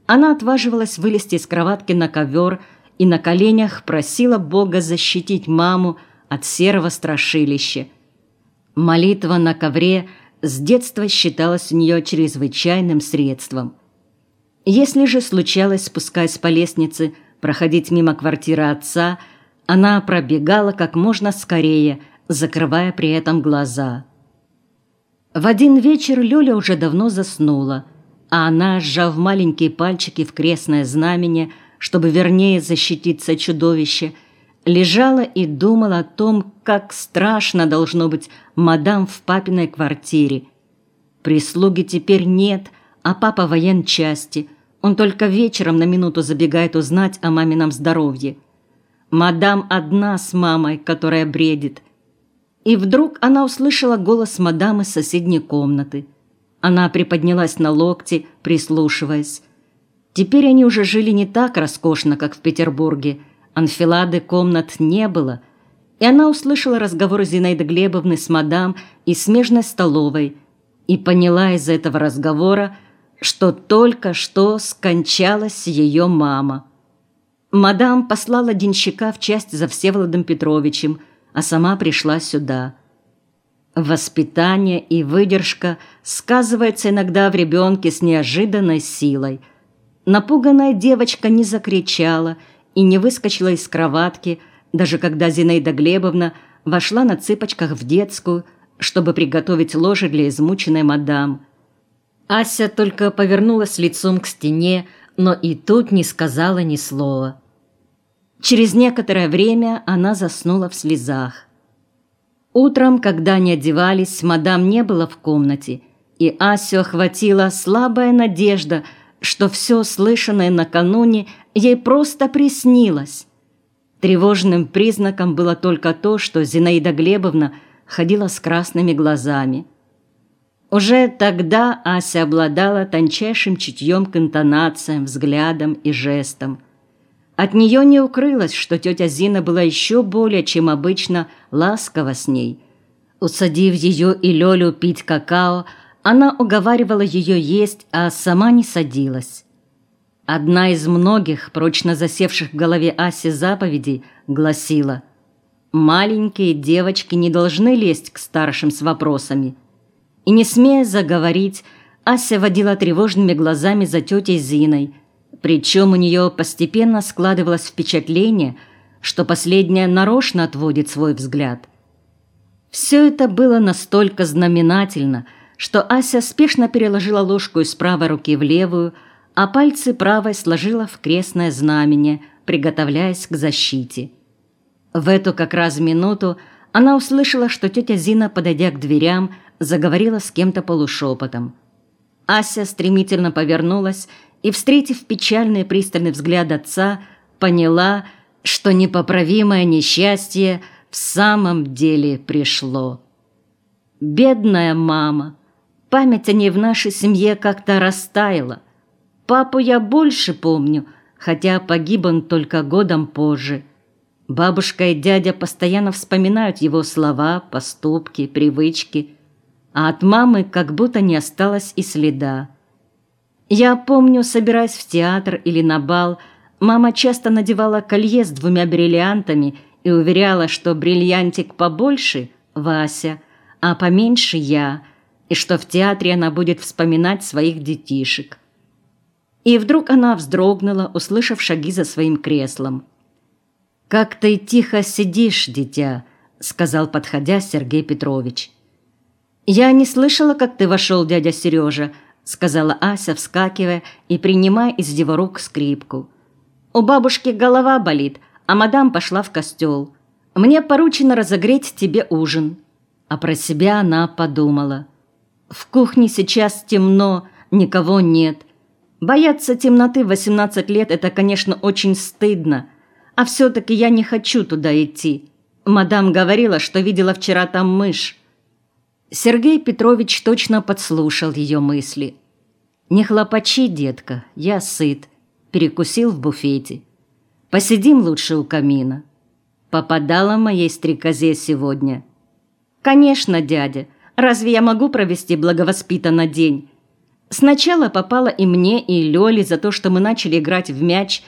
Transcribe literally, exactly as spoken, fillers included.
Она отваживалась вылезти из кроватки на ковер и на коленях просила Бога защитить маму от серого страшилища. Молитва на ковре с детства считалась у нее чрезвычайным средством. Если же случалось, спускаясь по лестнице, проходить мимо квартиры отца, она пробегала как можно скорее, закрывая при этом глаза. В один вечер Лёля уже давно заснула, а она, сжав маленькие пальчики в крестное знамение, чтобы вернее защититься от чудовища, лежала и думала о том, как страшно должно быть мадам в папиной квартире. Прислуги теперь нет, а папа в военчасти. Он только вечером на минуту забегает узнать о мамином здоровье. Мадам одна с мамой, которая бредит. И вдруг она услышала голос мадам из соседней комнаты. Она приподнялась на локти, прислушиваясь. Теперь они уже жили не так роскошно, как в Петербурге. Анфилады комнат не было. И она услышала разговор Зинаиды Глебовны с мадам и смежной столовой и поняла из этого разговора, что только что скончалась ее мама. Мадам послала денщика в часть за Всеволодом Петровичем, а сама пришла сюда. Воспитание и выдержка сказывается иногда в ребенке с неожиданной силой. Напуганная девочка не закричала и не выскочила из кроватки, даже когда Зинаида Глебовна вошла на цыпочках в детскую, чтобы приготовить ложе для измученной мадам. Ася только повернулась лицом к стене, но и тут не сказала ни слова. Через некоторое время она заснула в слезах. Утром, когда они одевались, мадам не было в комнате, и Асю охватила слабая надежда, что все слышанное накануне ей просто приснилось. Тревожным признаком было только то, что Зинаида Глебовна ходила с красными глазами. Уже тогда Ася обладала тончайшим чутьем к интонациям, взглядам и жестам. От нее не укрылось, что тетя Зина была еще более, чем обычно, ласкова с ней. Усадив ее и Лёлю пить какао, она уговаривала ее есть, а сама не садилась. Одна из многих, прочно засевших в голове Аси заповедей, гласила: «Маленькие девочки не должны лезть к старшим с вопросами». И, не смея заговорить, Ася водила тревожными глазами за тетей Зиной, причем у нее постепенно складывалось впечатление, что последняя нарочно отводит свой взгляд. Все это было настолько знаменательно, что Ася спешно переложила ложку из правой руки в левую, а пальцы правой сложила в крестное знамение, приготовляясь к защите. В эту как раз минуту она услышала, что тетя Зина, подойдя к дверям, заговорила с кем-то полушепотом. Ася стремительно повернулась и, встретив печальный пристальный взгляд отца, поняла, что непоправимое несчастье в самом деле пришло. Бедная мама! Память о ней в нашей семье как-то растаяла. Папу я больше помню, хотя погиб он только годом позже. Бабушка и дядя постоянно вспоминают его слова, поступки, привычки, а от мамы как будто не осталось и следа. Я помню, собираясь в театр или на бал, мама часто надевала колье с двумя бриллиантами и уверяла, что бриллиантик побольше – Вася, а поменьше – я, и что в театре она будет вспоминать своих детишек. И вдруг она вздрогнула, услышав шаги за своим креслом. «Как ты тихо сидишь, дитя», – сказал, подходя, Сергей Петрович. «Я не слышала, как ты вошел, дядя Сережа», – сказала Ася, вскакивая и принимая из его рук скрипку. «У бабушки голова болит, а мадам пошла в костел. Мне поручено разогреть тебе ужин». А про себя она подумала: «В кухне сейчас темно, никого нет. Бояться темноты в восемнадцать лет – это, конечно, очень стыдно. А все-таки я не хочу туда идти. Мадам говорила, что видела вчера там мышь». Сергей Петрович точно подслушал ее мысли. «Не хлопочи, детка, я сыт. Перекусил в буфете. Посидим лучше у камина. Попадала моей стрекозе сегодня». «Конечно, дядя. Разве я могу провести благовоспитанно день? Сначала попало и мне, и Лёле за то, что мы начали играть в мяч